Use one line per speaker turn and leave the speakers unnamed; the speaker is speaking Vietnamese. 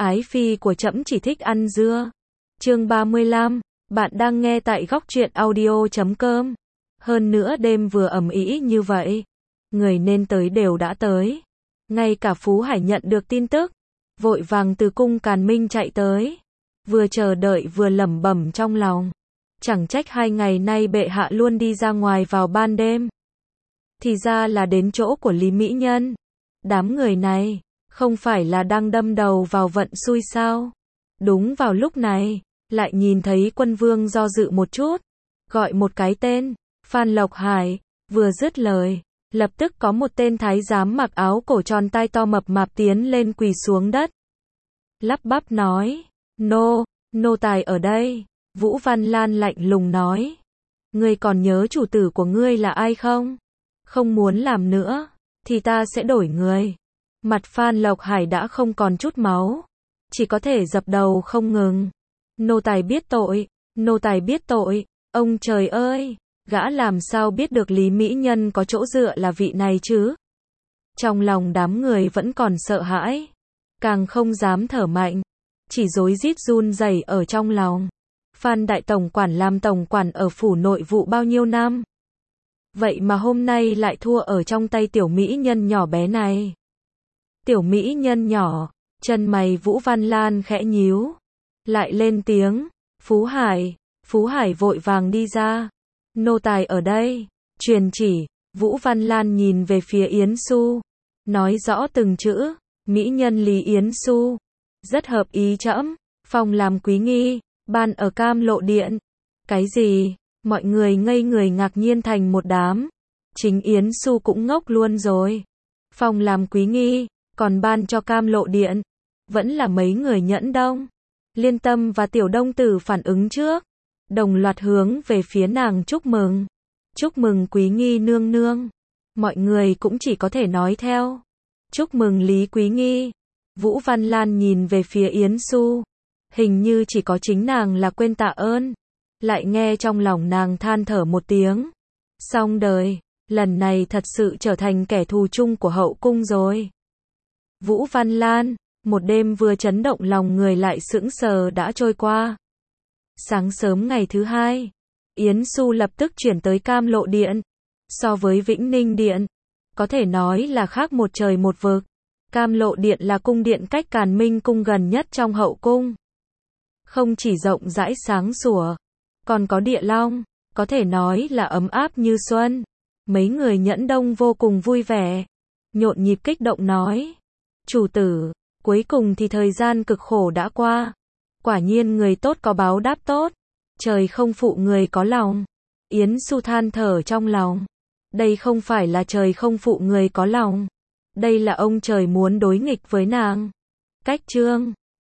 Ái phi của trẫm chỉ thích ăn dưa. Chương 35, bạn đang nghe tại góc truyện audio.com. Hơn nữa đêm vừa ầm ĩ như vậy, người nên tới đều đã tới. Ngay cả Phú Hải nhận được tin tức, vội vàng từ cung Càn Minh chạy tới. Vừa chờ đợi vừa lẩm bẩm trong lòng. Chẳng trách 2 ngày nay bệ hạ luôn đi ra ngoài vào ban đêm. Thì ra là đến chỗ của Lý Mỹ Nhân. Đám người này, không phải là đang đâm đầu vào vận xui sao? Đúng vào lúc này, lại nhìn thấy Quân Vương do dự một chút, gọi một cái tên, Phan Lộc Hải, vừa dứt lời, lập tức có một tên thái giám mặc áo cổ tròn tai to mập mạp tiến lên quỳ xuống đất. Lắp bắp nói, nô tài ở đây. Vũ Văn Lan lạnh lùng nói, ngươi còn nhớ chủ tử của ngươi là ai không? Không muốn làm nữa, thì ta sẽ đổi người. Mặt Phan Lộc Hải đã không còn chút máu, chỉ có thể dập đầu không ngừng. Nô tài biết tội, nô tài biết tội, ông trời ơi, gã làm sao biết được Lý Mỹ Nhân có chỗ dựa là vị này chứ? Trong lòng đám người vẫn còn sợ hãi, càng không dám thở mạnh, chỉ rối rít run rẩy ở trong lòng. Phan đại tổng quản làm tổng quản ở phủ nội vụ bao nhiêu năm? Vậy mà hôm nay lại thua ở trong tay tiểu mỹ nhân nhỏ bé này. Tiểu mỹ nhân nhỏ, chân mày Vũ Văn Lan khẽ nhíu, lại lên tiếng, Phú Hải vội vàng đi ra. Nô tài ở đây, truyền chỉ. Vũ Văn Lan nhìn về phía Yến Xu, nói rõ từng chữ, mỹ nhân Lý Yến Xu, rất hợp ý trẫm, phong làm quý nghi, ban ở Cam Lộ Điện. Cái gì? Mọi người ngây người ngạc nhiên thành một đám. Chính Yến Xu cũng ngốc luôn rồi. Phong làm quý nghi, còn ban cho Cam Lộ Điện. Vẫn là mấy người nhẫn đông. Liên Tâm và Tiểu Đông Tử phản ứng trước, đồng loạt hướng về phía nàng chúc mừng. Chúc mừng quý nghi nương nương. Mọi người cũng chỉ có thể nói theo. Chúc mừng Lý quý nghi. Vũ Văn Lan nhìn về phía Yến Xu. Hình như chỉ có chính nàng là quên tạ ơn. Lại nghe trong lòng nàng than thở một tiếng. Xong đời, lần này thật sự trở thành kẻ thù chung của hậu cung rồi. Vũ Văn Lan, một đêm vừa chấn động lòng người lại sững sờ đã trôi qua. Sáng sớm ngày thứ hai, Yến Xu lập tức chuyển tới Cam Lộ Điện. So với Vĩnh Ninh Điện, có thể nói là khác một trời một vực. Cam Lộ Điện là cung điện cách Càn Minh cung gần nhất trong hậu cung. Không chỉ rộng rãi sáng sủa, còn có địa long, có thể nói là ấm áp như xuân. Mấy người nhẫn đông vô cùng vui vẻ, nhộn nhịp kích động nói, chủ tử, cuối cùng thì thời gian cực khổ đã qua. Quả nhiên người tốt có báo đáp tốt, trời không phụ người có lòng. Yến Xu than thở trong lòng, đây không phải là trời không phụ người có lòng, đây là ông trời muốn đối nghịch với nàng. Cách chương